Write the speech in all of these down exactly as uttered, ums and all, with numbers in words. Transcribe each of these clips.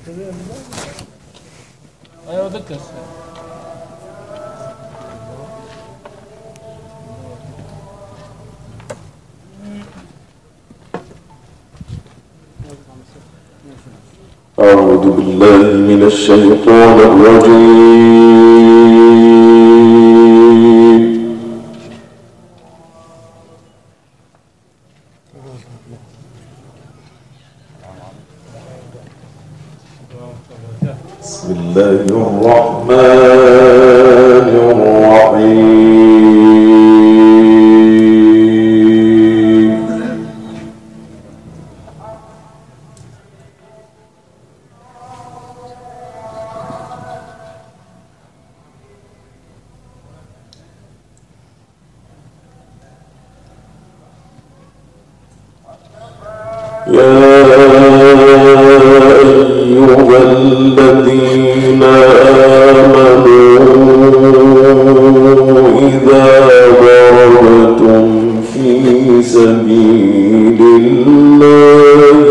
أيوة ذكر أعوذ بالله من الشيطان الرجيم. بسم الله الرحمن الرحيم. يا أيها الذين آمنوا إذا ضربتم في سبيل الله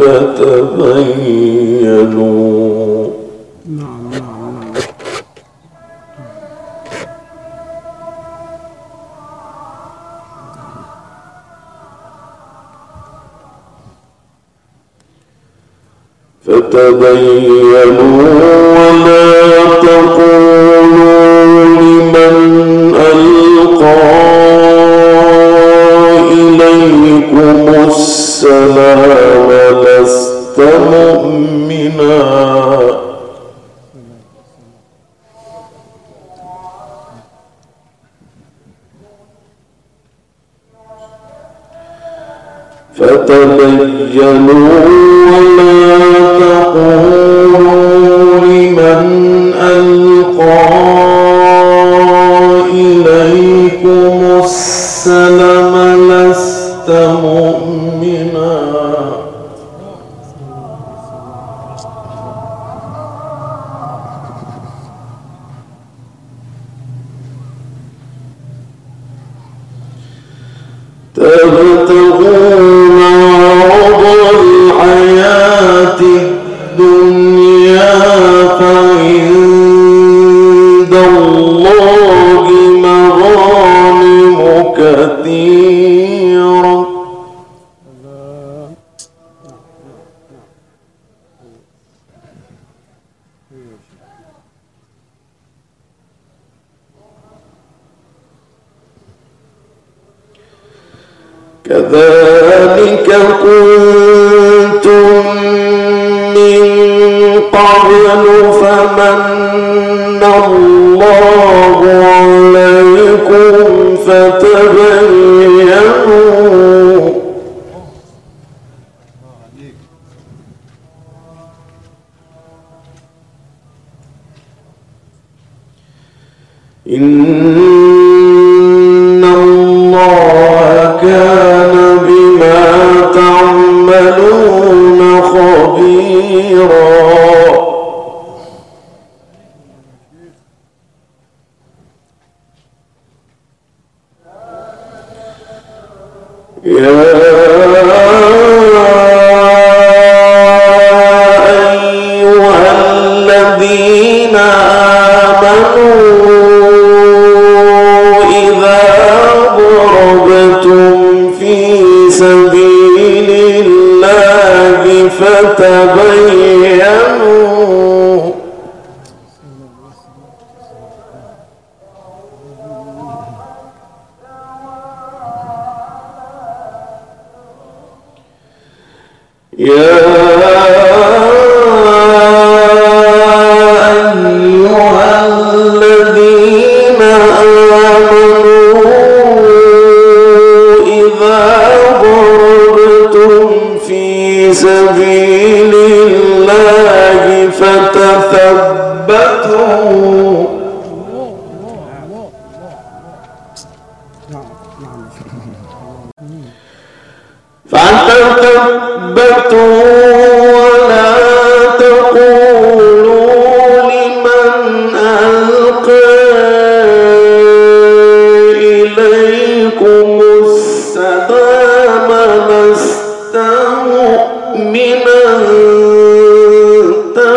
فتبينوا. نعم نعم نعم. فتبينوا ولا تقولوا لمن ألقى إليكم السلام لست مؤمنا فتبينوا ولا تقولوا لمن ألقى إليكم السلام لست مؤمنا تبتغون عرض الحياة الدنيا فعند الله مغانم كثيرة. كذلك كنتم من قبل فمن الله عليكم فتبينوا. إن الله كان بما تعملون خبيرا. يا أيها الذين آمنوا إذا ضربتم في سبيل الله فتبينوا. يا أيها الذين آمنوا إذا ضربتم في سبيل الله فتثبتوا. فتثبتوا ولا تقولوا لمن ألقى إليكم السلام لست مؤمنا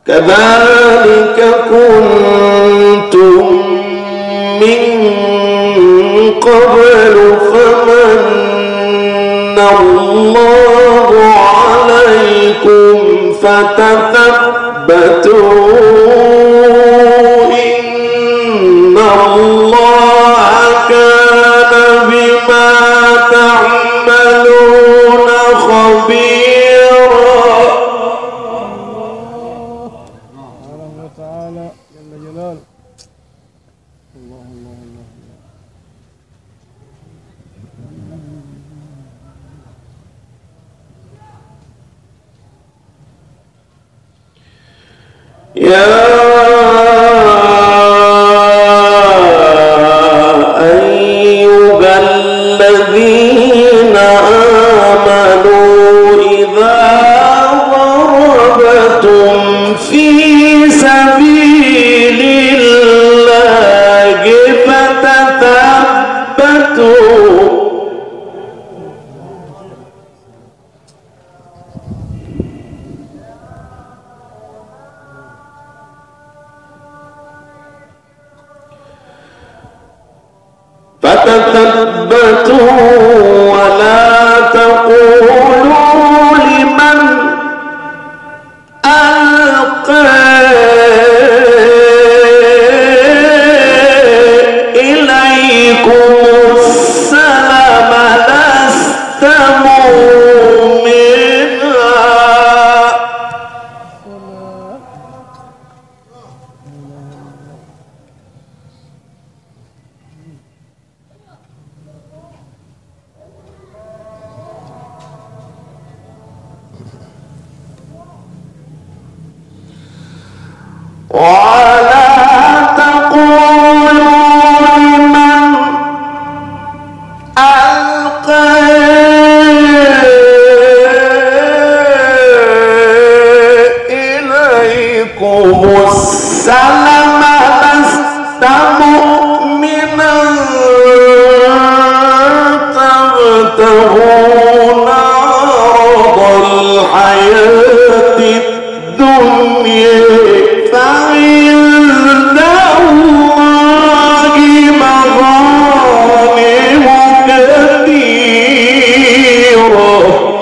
كذلك كنتم من قبل فمن الله عليكم فتثبتوا إن الله كان بما تعملون خبيرا. سبحانه وتعالى جل جلاله. الله الله الله يا أيها الذين آمنوا إذا ضربتم في سبيل الله فتثبتوا فتثبتوا ولا تقولوا لمن ألقى إليكم السلام لست مؤمنا. ولا تقولوا لمن ألقى إليكم السلام لست مؤمنا تبتغون عرض الحياة الدنيا فعند الله مغانم كثيرة.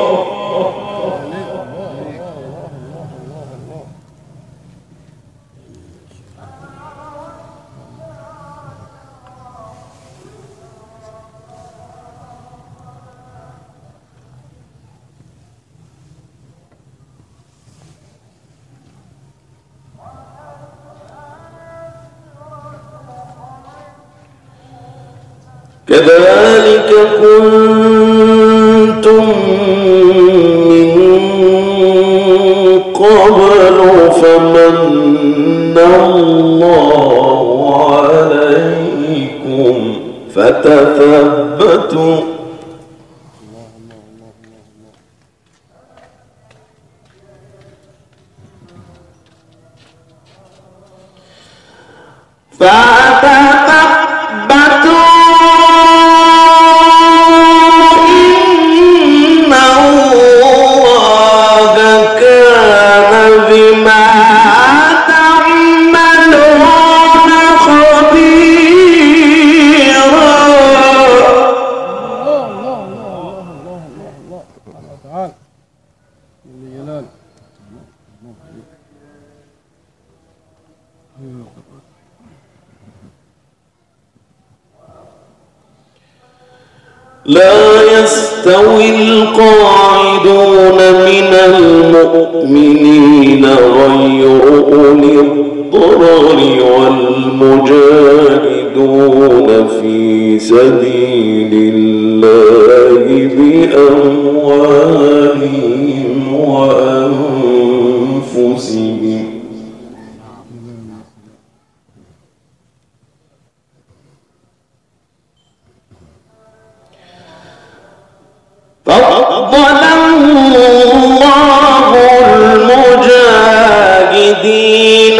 كذلك كنتم من قبل فمن الله عليكم فتثبتوا فتثبتوا إن الله كان بما تعملون خبيرا. الله الله الله الله الله الله سبحانه وتعالى جل جلاله. لا يستوي القاعدون من المؤمنين غير أولي الضرر والمجاهدون في سبيل الله بأموالهم وأنفسهم. فضل الله المجاهدين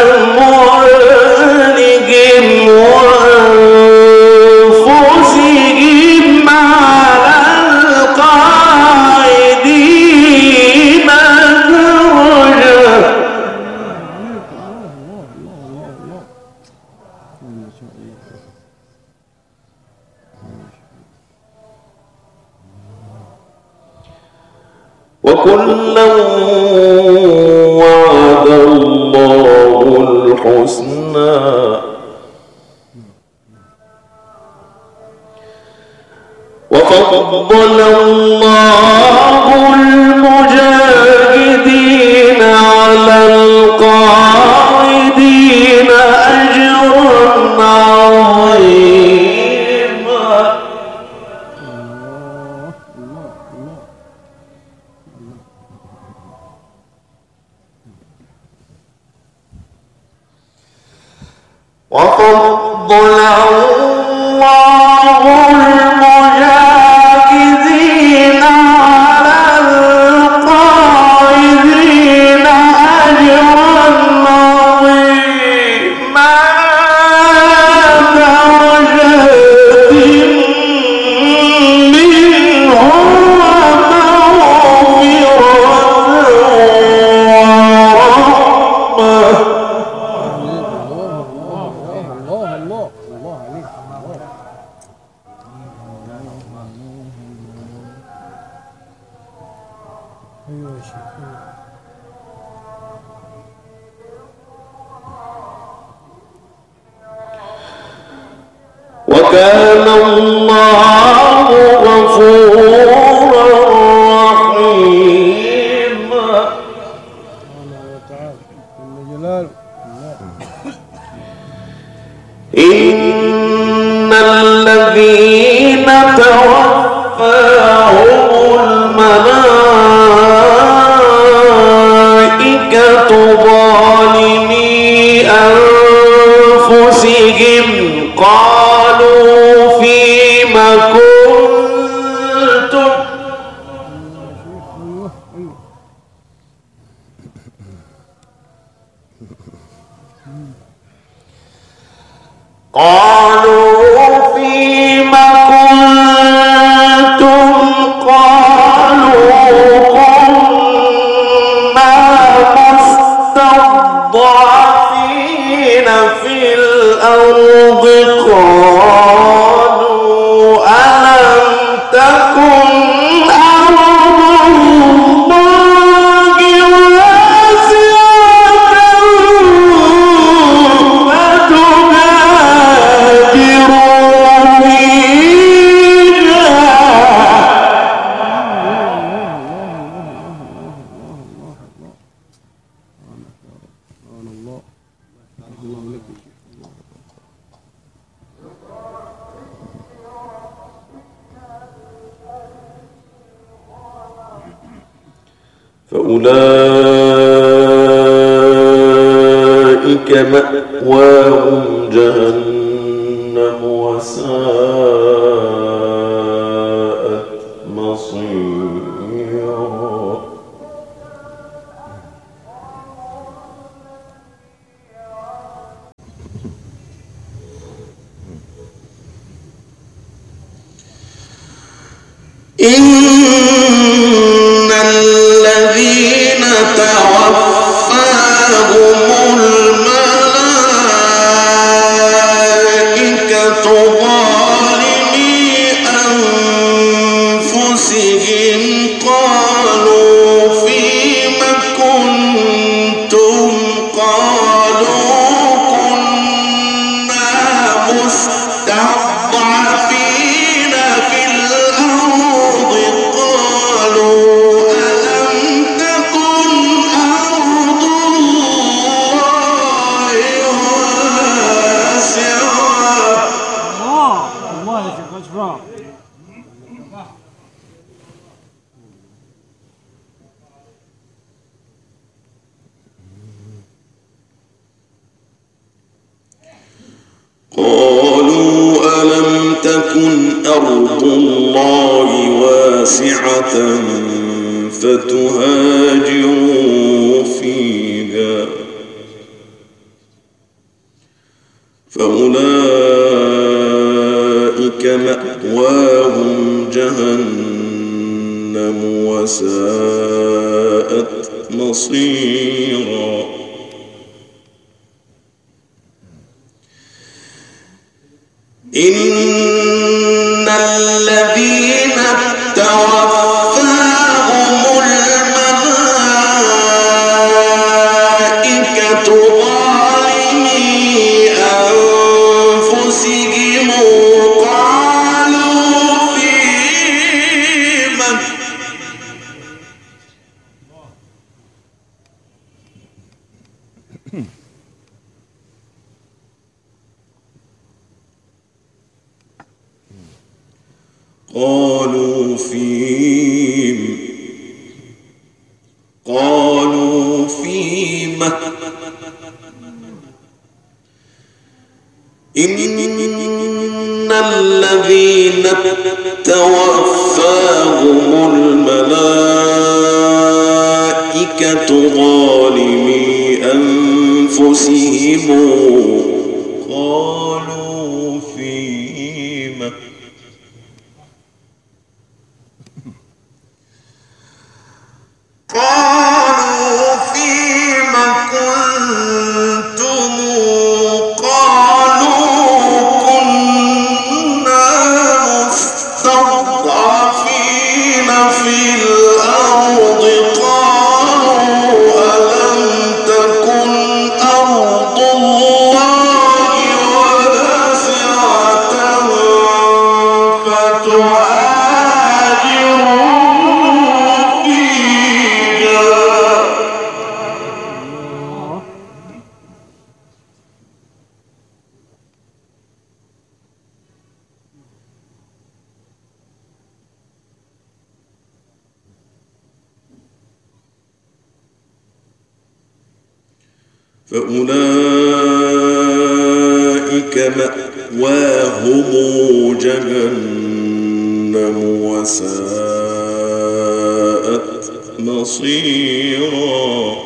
بأموالهم وأنفسهم وكلا وعد الله الحسنى وفضل الله المجاهدين على القاعدين أجرا عظيما. وفضل الله المجاهدين على القاعدين أجرا عظيما درجات منه وكان الله غفورا رحيما. إن الذين توفاهم الملائكة ظالمي أنفسهم قالوا فيم كنتم قالوا فيم كنتم قالوا كنا مستضعفين في الأرض قالوا ألم تكن أرض الله واسعة فتهاجروا فيها. فأولئك مأواهم جهنم وساءت مصيرا. إن الذين توفاهم الملائكة ظالمي أنفسهم قالوا فيم كنتم قالوا كنا مستضعفين في الأرض قالوا ألم تكن أرض الله واسعة. الله يا شيخ أشرف. قالوا ألم تكن أرض الله واسعة فتهاجروا فيها فأولئك مأواهم جهنم وساءت مصيرا. إن الذين توفاهم الملائكة قالوا فيم قالوا فيم إن الذين توفاهم الملائكة ظالمي أنفسهم قالوا فيم قالوا فيم كنتم قالوا كنا مستضعفين في الأرض قالوا ألم تكن أرض الله واسعة فتهاجروا فيها فأولئك مأواهم جهنم وساءت مصيرا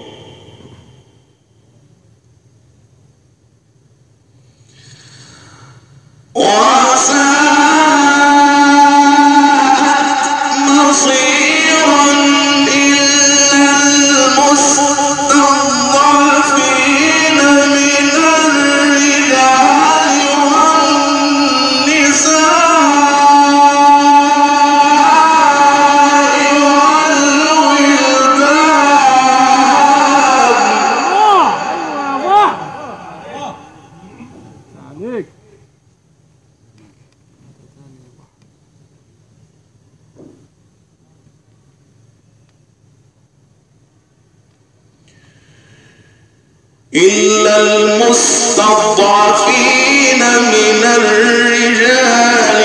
إلا المستضعفين من الرجال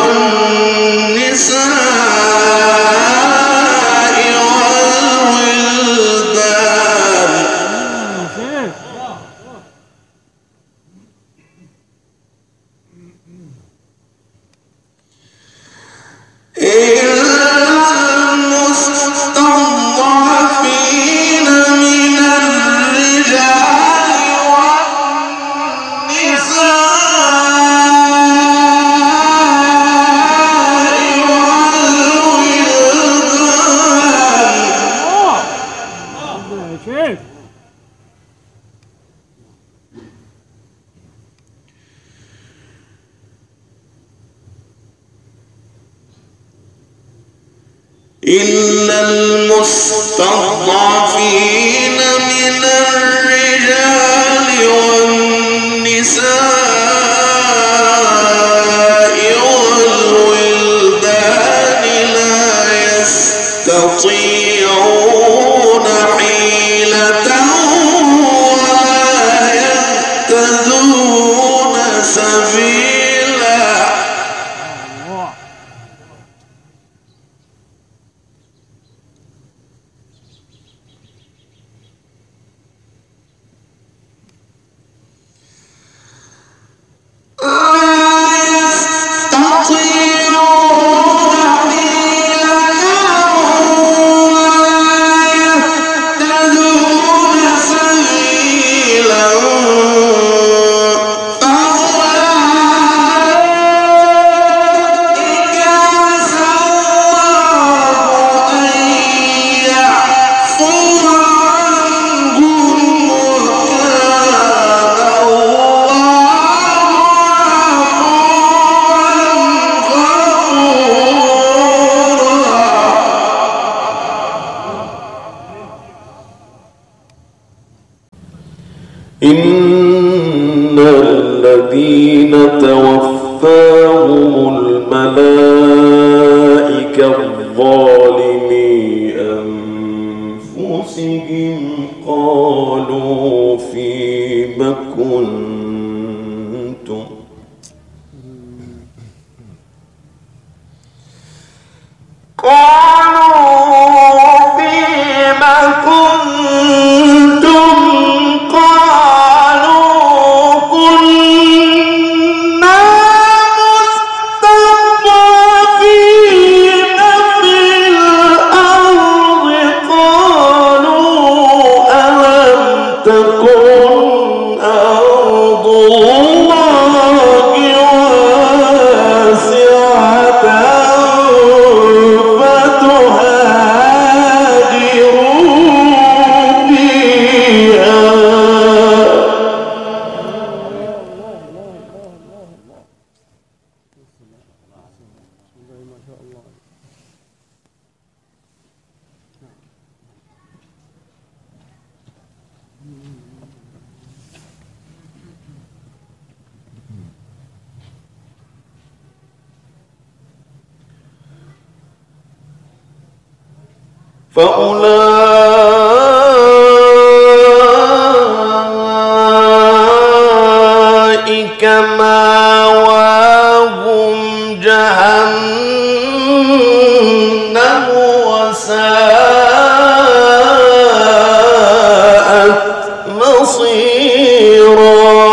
والنساء والولدان المستضعفين من الرجال إلا المستضعفين من الرجال والنساء والولدان لا يستطيعون حيلة ولا يهتدون سبيلا إن الذين توفاهم الملائكة ظالمي أنفسهم بهم قالوا فيم كنتم قالوا فيم كنتم قالوا كنا مستضعفين في الأرض قالوا ألم تكن أرض الله واسعة فتهاجروا فيها ما شاء الله. فأولئك مأواهم جهنم وساءت مصيرا.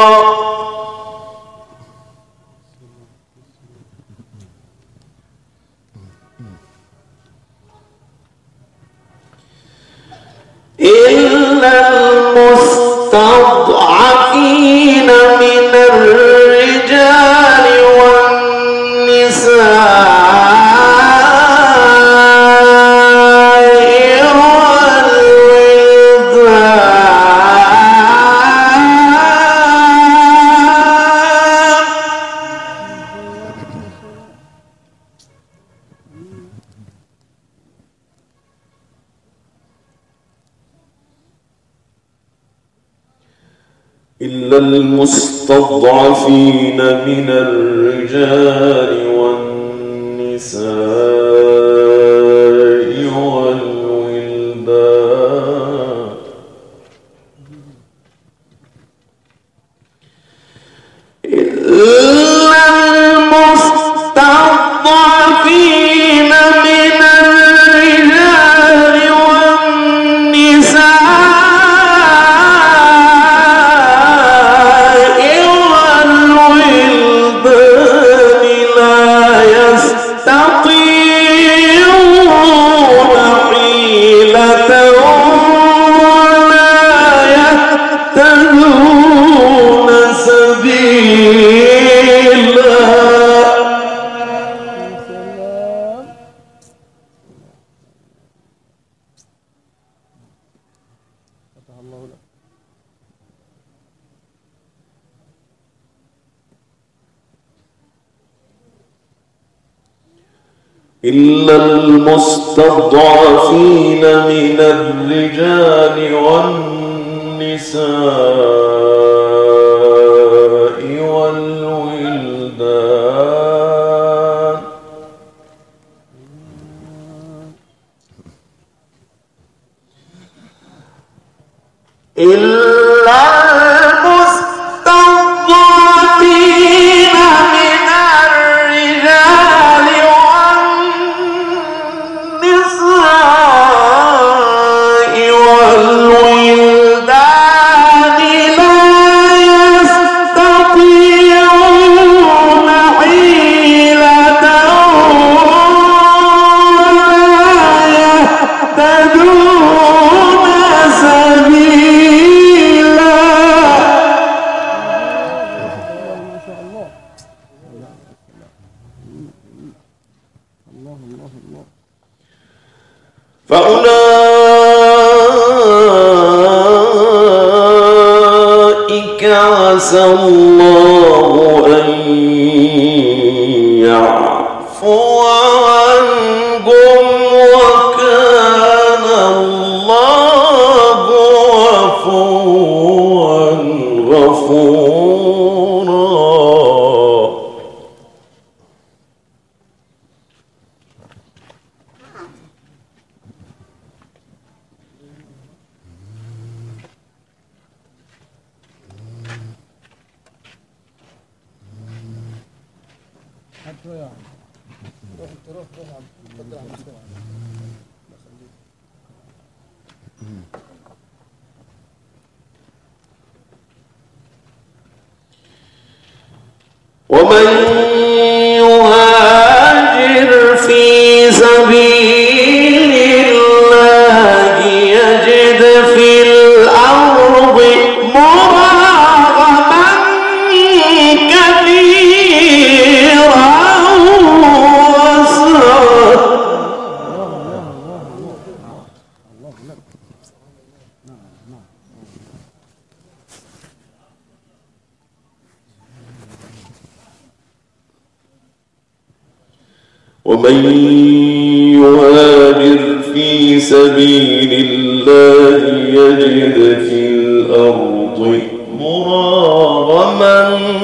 إلا المستضعفين من الرجال والنساء إلا المستضعفين من الرجال والنساء والولدان إلا المستضعفين من الرجال والنساء إلا المستضعفين من الرجال والنساء والولدان إلا المستضعفين من الرجال والنساء والولدان لا يستطيعون حيلة ولا يهتدون سبيلا. ما شاء الله. الله الله الله. فأولئك عسى الله أن يعفو عنهم وكان الله عفوا غفورا. شوية روح انت روح روح قدر على المستوى. ومن يهاجر في سبيل الله يجد في الأرض مراغما كثيرا وسعة. ومن يهاجر في سبيل الله يجد في الأرض مراغما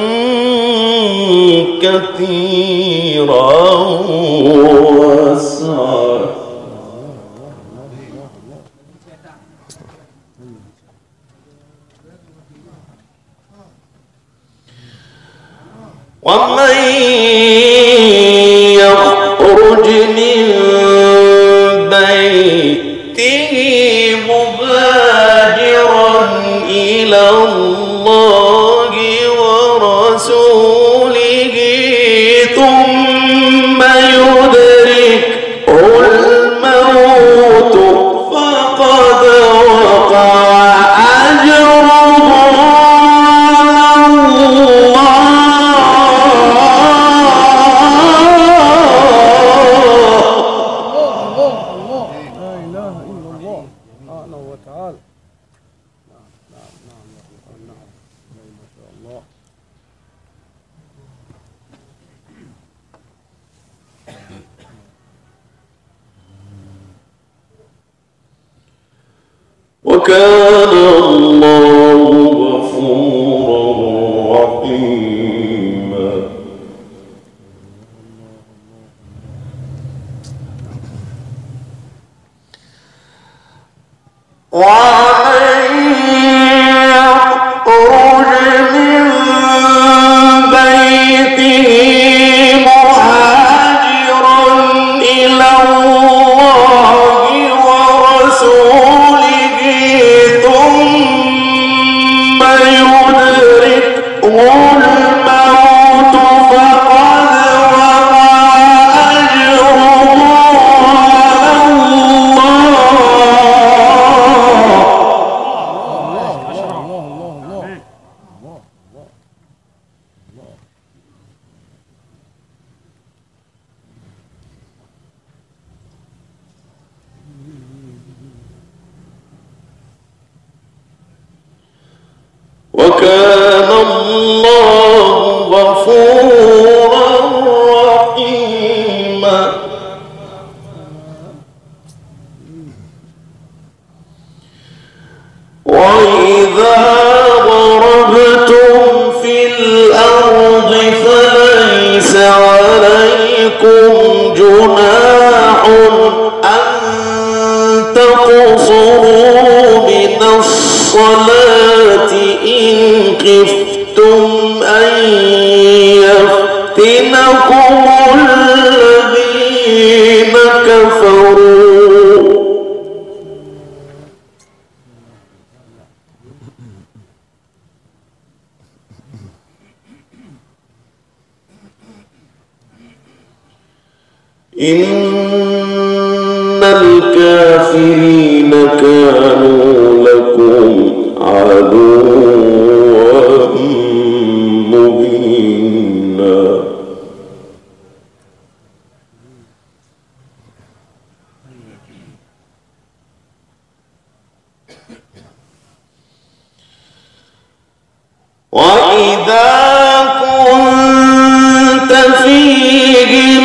كثيرا وسعة. ومن يخرج من بيته مهاجرا إلى الله ورسوله ثم يدركه الموت فقد وقع أجره وكان الله غفورا رحيما. ومن يخرج من بيته مهاجرا إلى الله ورسوله ثم يدركه الموت فقد وقع أجره على وكان الله غفورا رحيما. وإذا ضربتم في الأرض فليس عليكم جناح أن تقصروا من الصلاة إن خفتم أن يفتنكم الذين كفروا. إن الكافرين كانوا لكم عدوا مبينا. وإذا كنت فيهم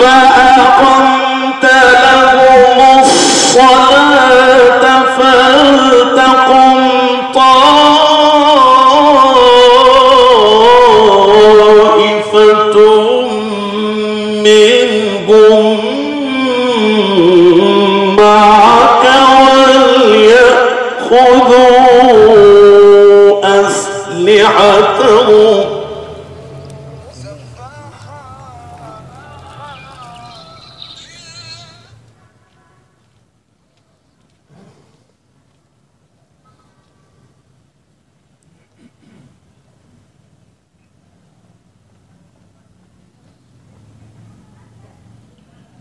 فأقمت لهم الصلاة فلتقم طائفة منهم معك وليأخذوا أسلحتهم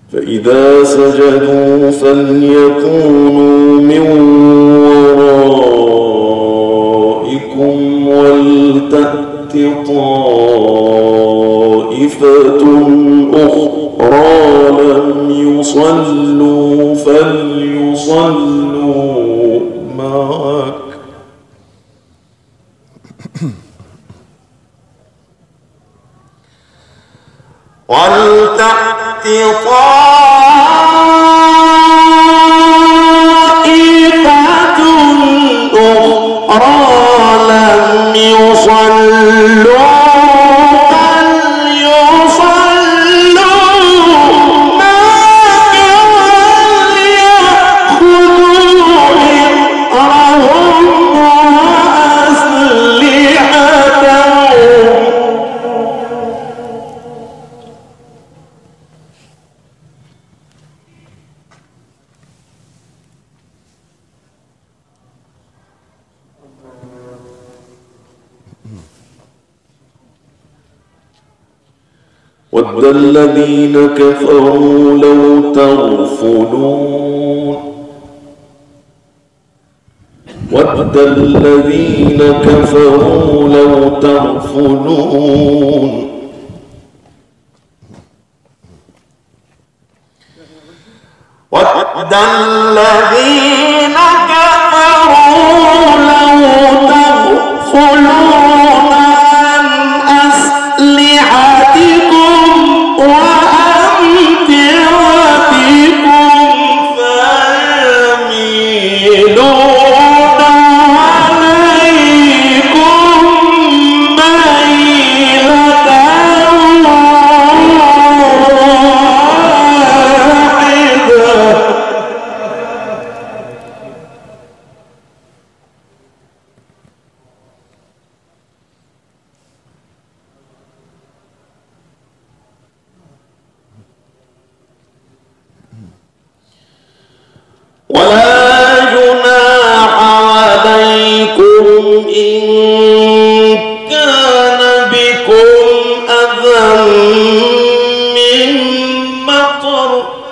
فإذا سجدوا فليكونوا من ورائكم ولتأت طائفة أخرى لم يصلوا فليصلوا معك ولتأت طائفة أخرى لم يصلوا ود الذين كفروا لو تغفلون ود الذين كفروا لو تغفلون ود الذين كفروا لو تغفلون عن أسلحتكم وأمتعتكم فيميلون عليكم ميلة واحدة ولا جناح عليكم إن كان بكم أذى من مطر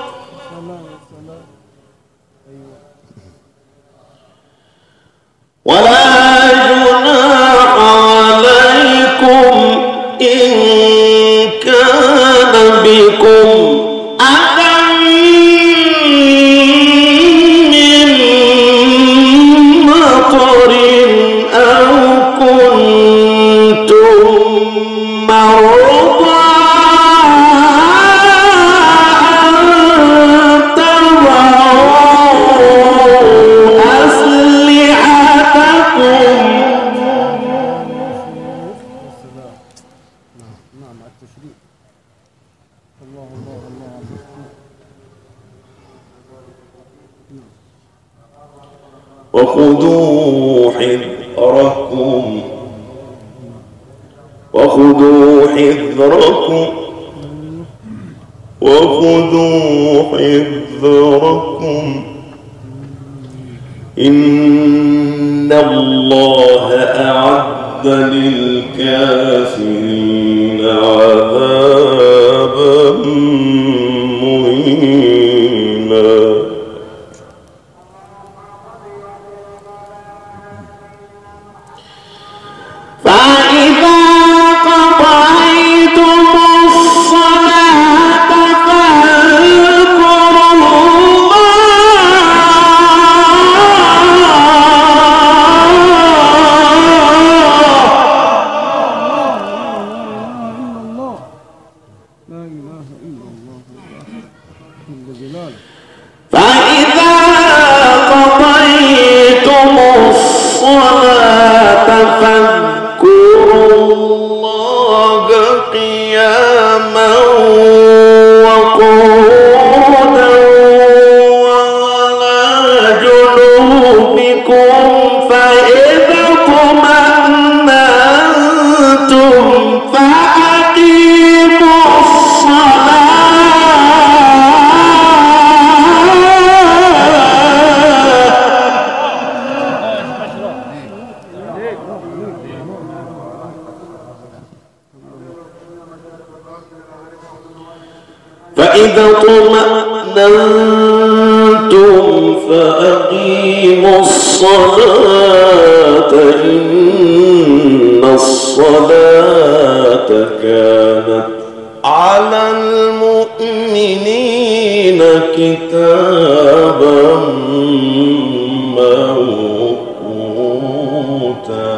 ولا جناح عليكم إن كان بكم أذى وخذوا حذركم وخذوا حذركم وخذوا حذركم إن الله أعد للكافرين عذابا مهينا فإذا فإذا اطمأننتم فأقيموا الصلاة إن الصلاة كانت على المؤمنين كتابا موقوتا.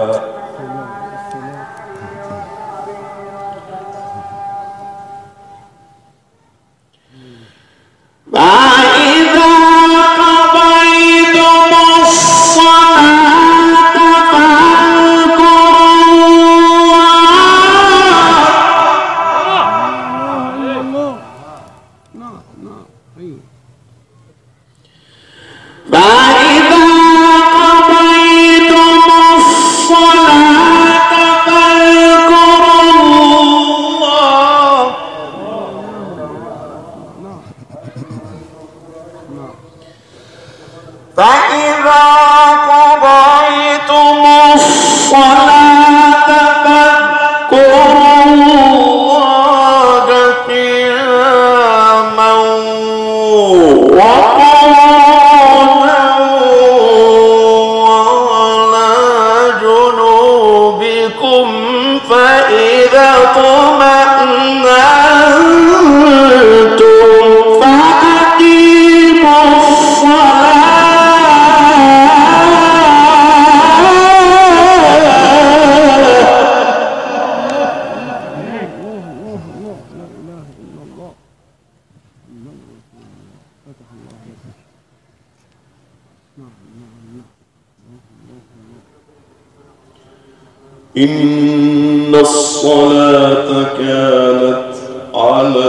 إن الصلاة كانت على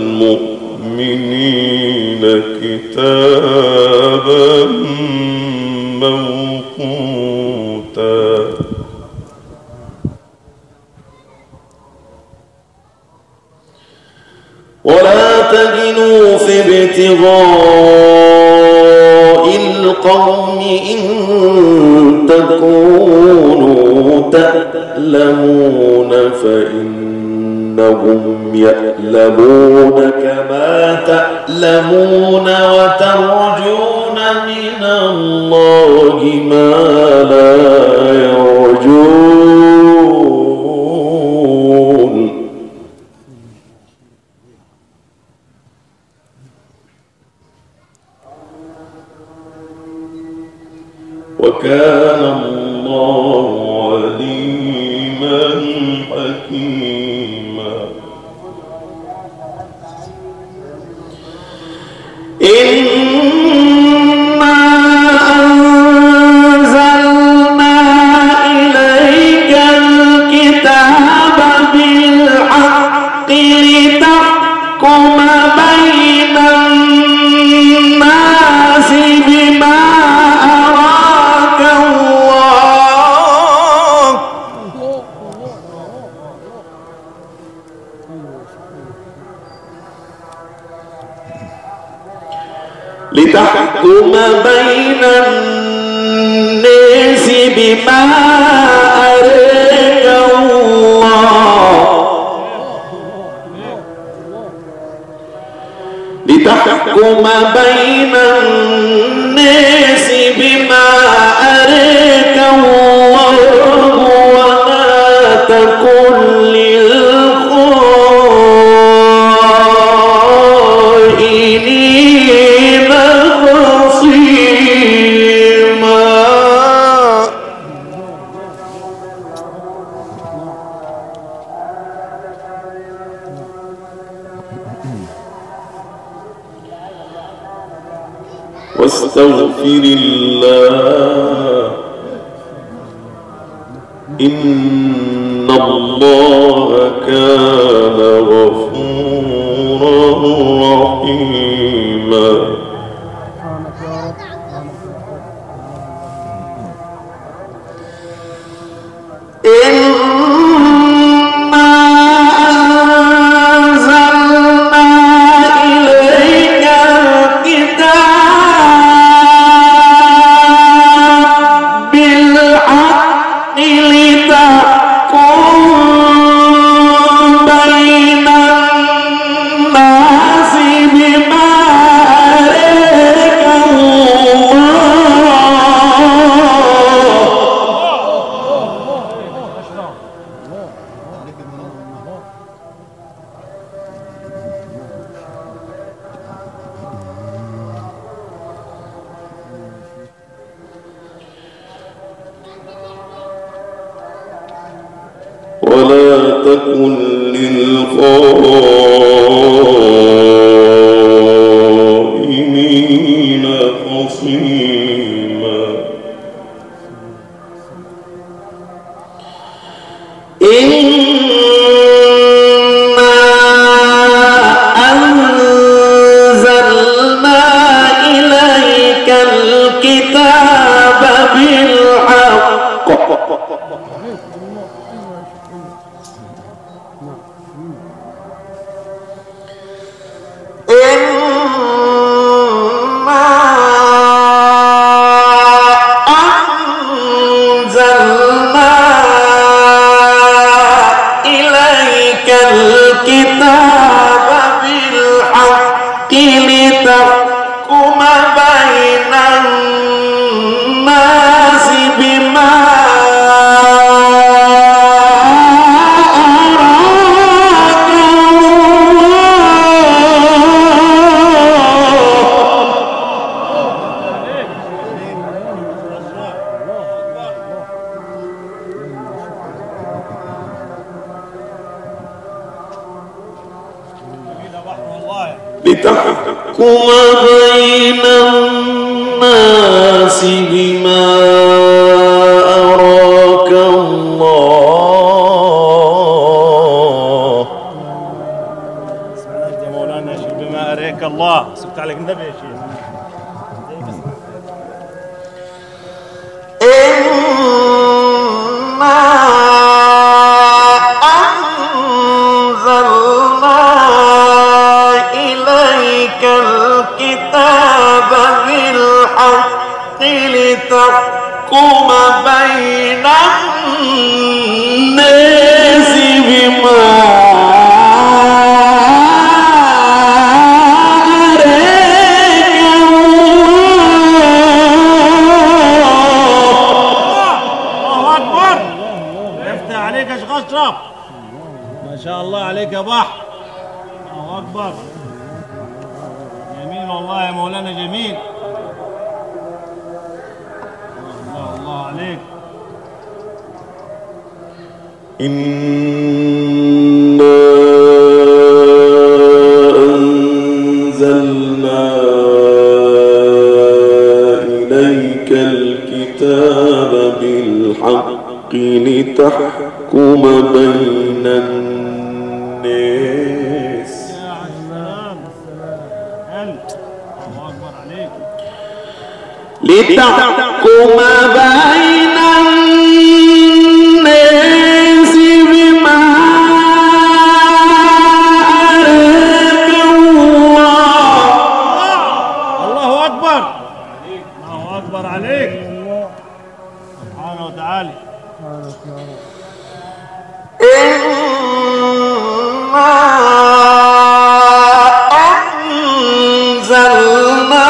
المؤمنين كتابا موقوتا. ولا تهنوا في ابتغاء القوم إن تكونوا تألمون فإنهم يألمون كما تألمون وترجون من الله ما لا يرجون. وكان الله عليما حكيما. إنا أنزلنا إليك الكتاب بالحق لتحكم بين الناس بما لتحكم بين الناس بما أراك الله لتحكم بين الناس بما أراك الله ولا تكن للخائنين واستغفر الله إن الله كان غفورا رحيما. بين الناس ولا تكن للخائنين خصيما إنا أنزلنا إليك الكتاب بالحق الكتاب بالحق لتحكم بين الناس بما أراك لتحكم بين الناس بما أراك الله. سعادة يا مولانا يا شيخ بما أريك الله. سكت عليك النبي يا شيخ. الكتاب بالحق لتحكم بين الناس بما أراك الله أكبر. يفتح عليك يا شيخ أشرف. ما شاء الله عليك يا بحر. الله أكبر. جميل والله يا مولانا جميل. الله الله عليك. إنا أنزلنا إليك الكتاب بالحق لتحكم بين الناس. لتحكم بين الناس بما أراك الله. الله أكبر. الله أكبر عليك سبحانه وتعالى. إنا أنزلنا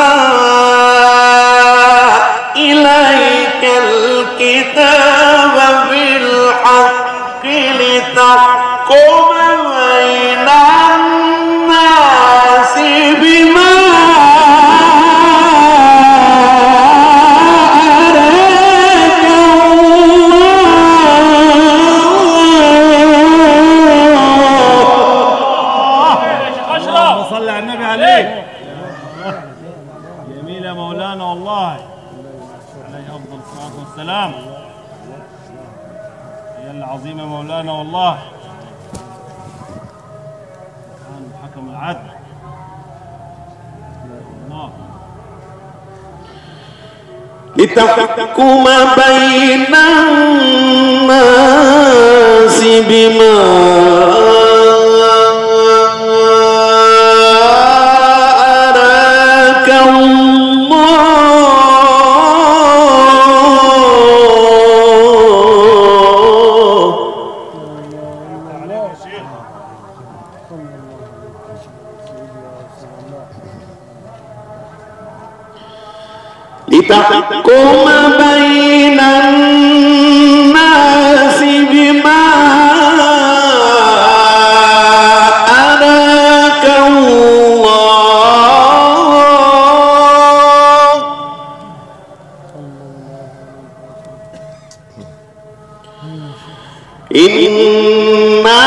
إليك الكتاب بالحق لتحكم بين الناس بما أراك الله. اللهم صل على النبي عليك. جميل يا مولانا والله. عليه أفضل الصلاة والسلام. يا العظيم يا مولانا والله. سبحان حكم العدل. الله. لتحكم بين الناس بما أراك لتحكم بين الناس بما أراك الله. إنا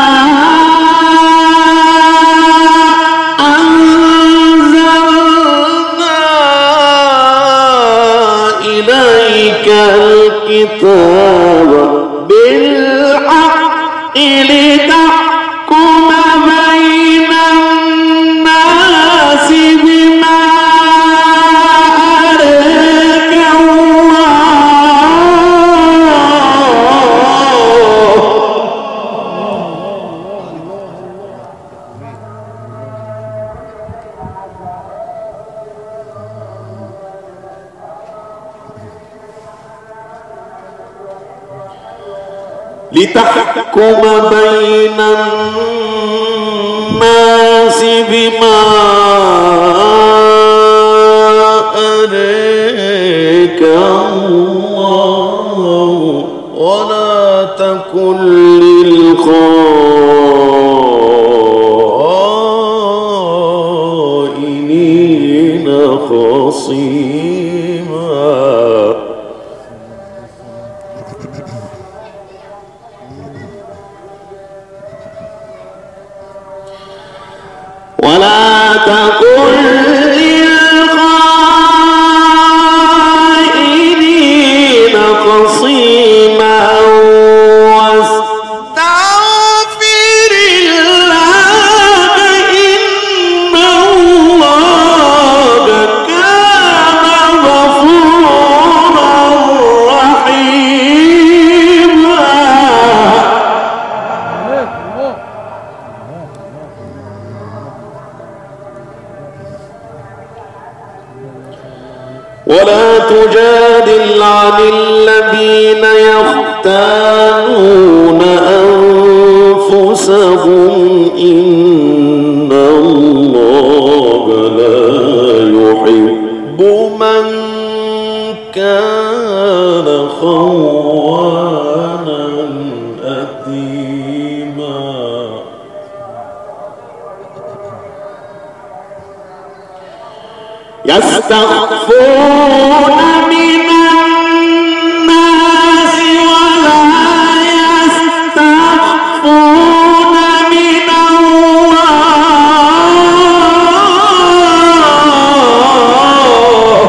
أنزلنا إليك الكتاب بالحق لتحكم بين الناس بما أراك الله لتحكم بين الناس بما أراك الله ولا تكن للخائنين خصيما. ولا تكن للخائنين خصيما واستغفر الله إن الله كان غفورا رحيما. ولا تجادل عن الذين يختانون أنفسهم إن الله لا يحب من كان خوانا أثيما. يستخفون من الناس ولا يستخفون من الله.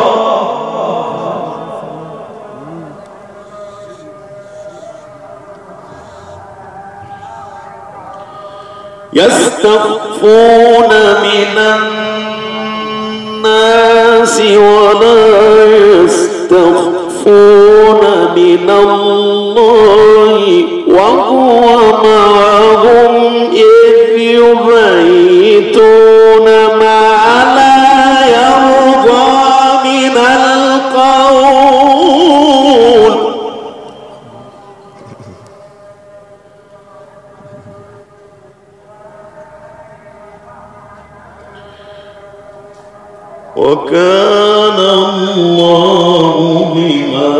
يستخفون من الناس ولا يستخفون من الله وهو معهم إذ يبيتون ما لا يرضى من القول. وكان الله بما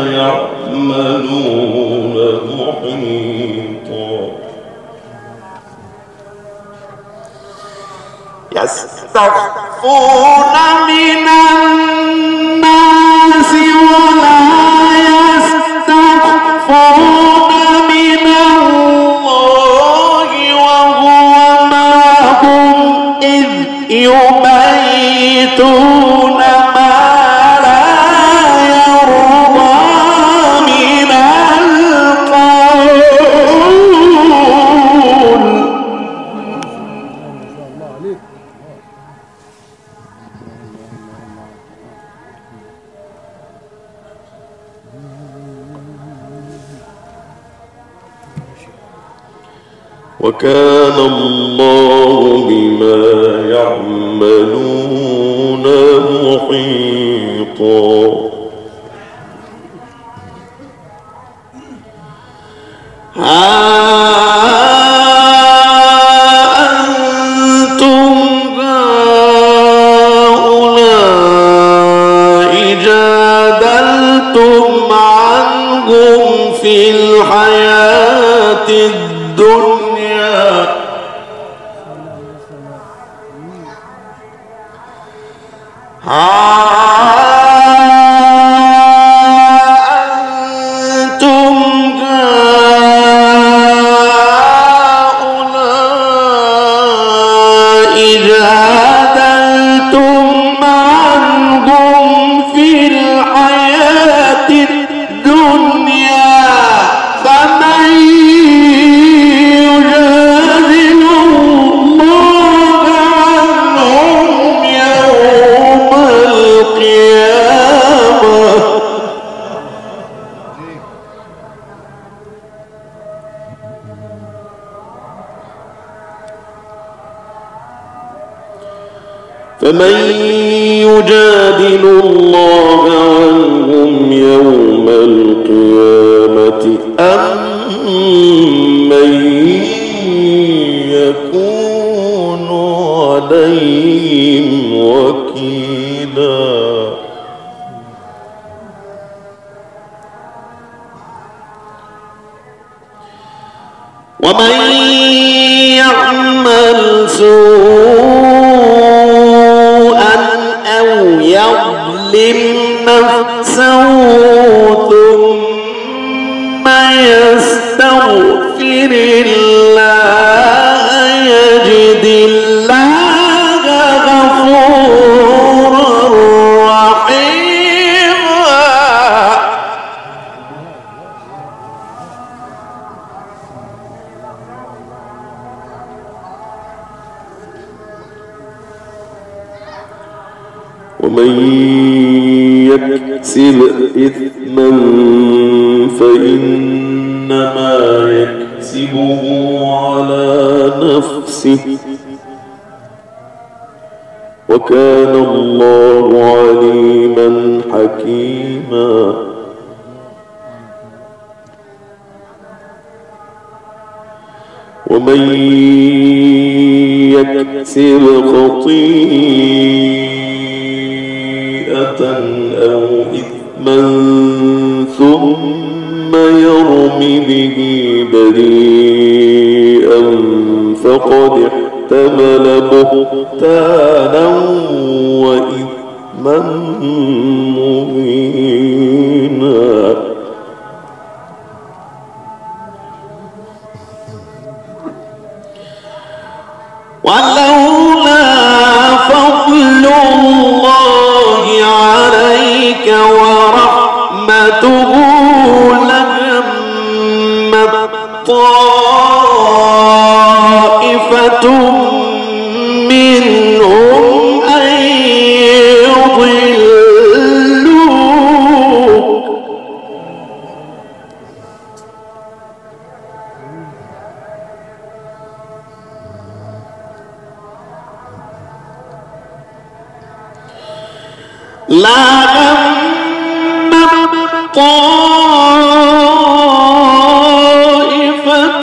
يعملون محيطا. يستخفون من الناس ولا يستخفون من الله وهو معهم إذ يبيتون ما لا يرضى من القول. وكان الله بما يعملون محيطا. ها أنتم هؤلاء جادلتم عنهم في الحياة الدنيا أنتم فمن يجادل الله عنهم يوم القيامة أم من يكون عليهم وكيلا ومن يعمل سوءا أو يظلم نفسه ثم يستغفر الله يجد الله غفورا رحيما. ومن يكسب إثما فإنما يكسبه على نفسه وكان الله عليما حكيما. ومن يكسب خطيئة أو إثما ثم يرم به بريئا فقد احتمل بهتانا وإثما مبينا. ولولا فضل الله عليك ورحمته لهمت طائفة منهم أن يضلوك لهمت طائفة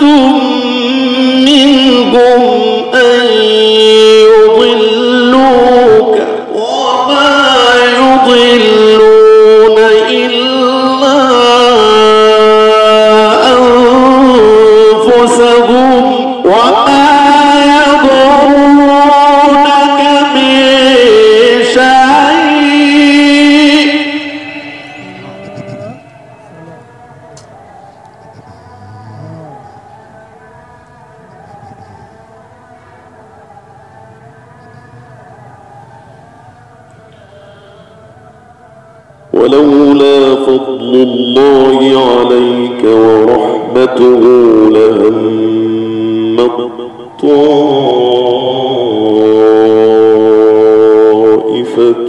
منهم أن يضلوك وما يضلون إلا أنفسهم وما يضرونك من شيء. ولولا فضل الله عليك ورحمته لهمت طائفة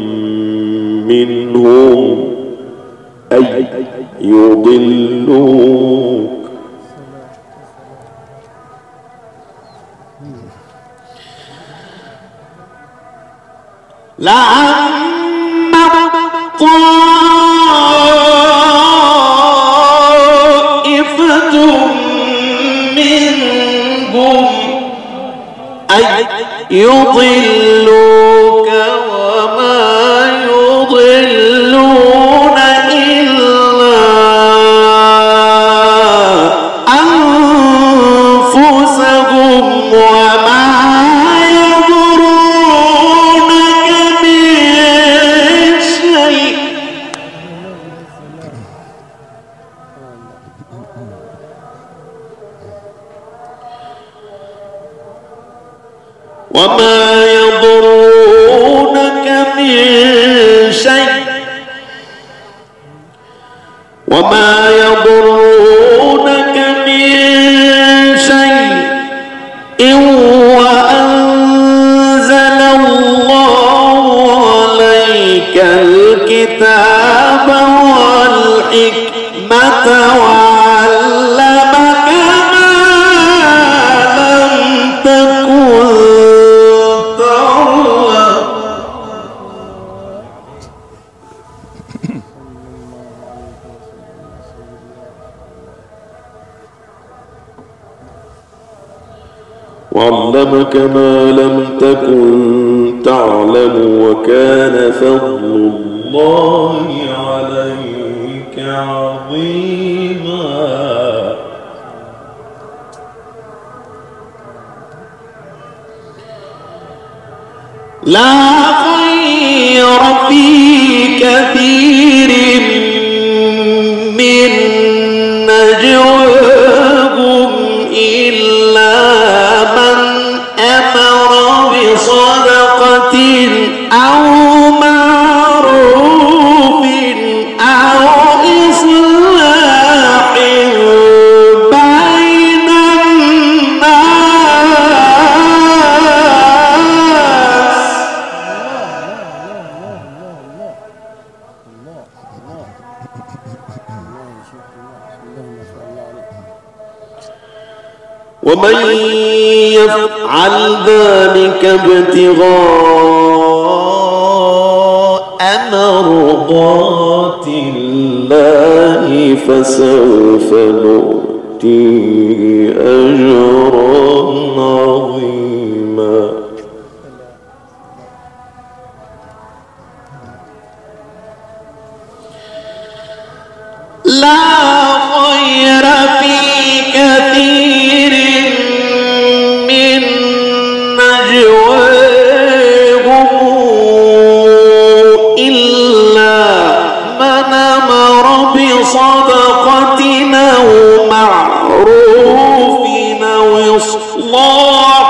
منهم أن يضلوك لهمت طائفة منهم أن يضلوك وما يضلون إلا أنفسهم وما يضرونك من شيء. وما يضرونك من شيء وما يضرونك من شيء وأنزل الله عليك الكتاب والحكمة وعلمك ما لم تكن تعلم وعلمك ما لم تكن تعلم وكان فضل الله عليك عظيما. لا خير في كثير من نجواهم إلا من أمر بصدقة أو معروف أو إصلاح بين الناس. ومن يفعل ذلك ابتغاء مرضات الله فسوف نؤتيه أجرا عظيما. لا خير في كثير من نجواهم إلا من أمر بصدقة أو معروف أو إصلاح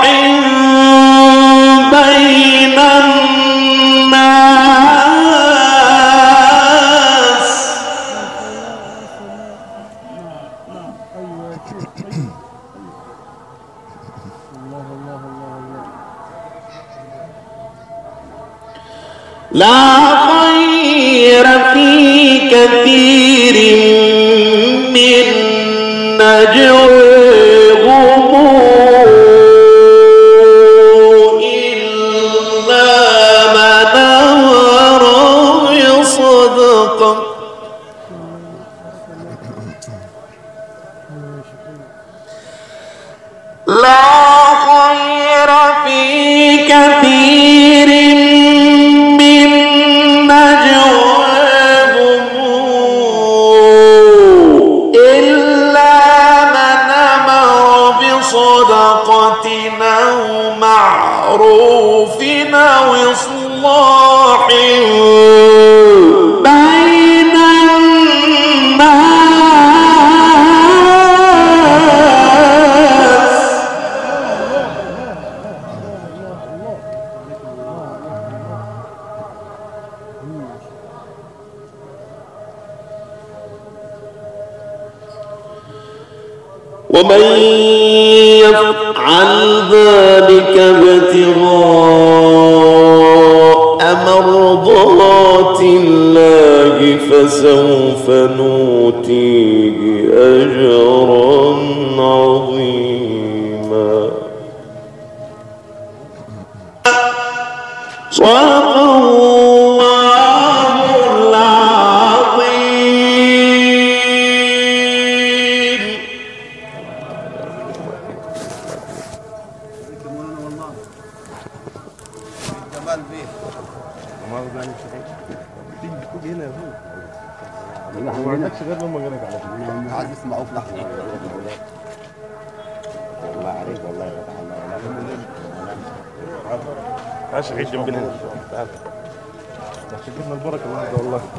بين الناس. لا خير في كثير من نجواهم إلا من أمر بصدقة لا خير في كثير من نجواهم إلا من أمر بصدقة أو معروف أو إصلاح بين الناس. ومن يفعل ذلك ابتغاء مرضات الله فسوف نؤتيه أجرا عظيما. صدق الله العظيم. جمال بيه ما عندكش غير لما جالك على طول عايز يسمعوك لحظه. الله عليك والله فتح الله تعال تعال شغل جنبنا تعال جبنا البركه والله.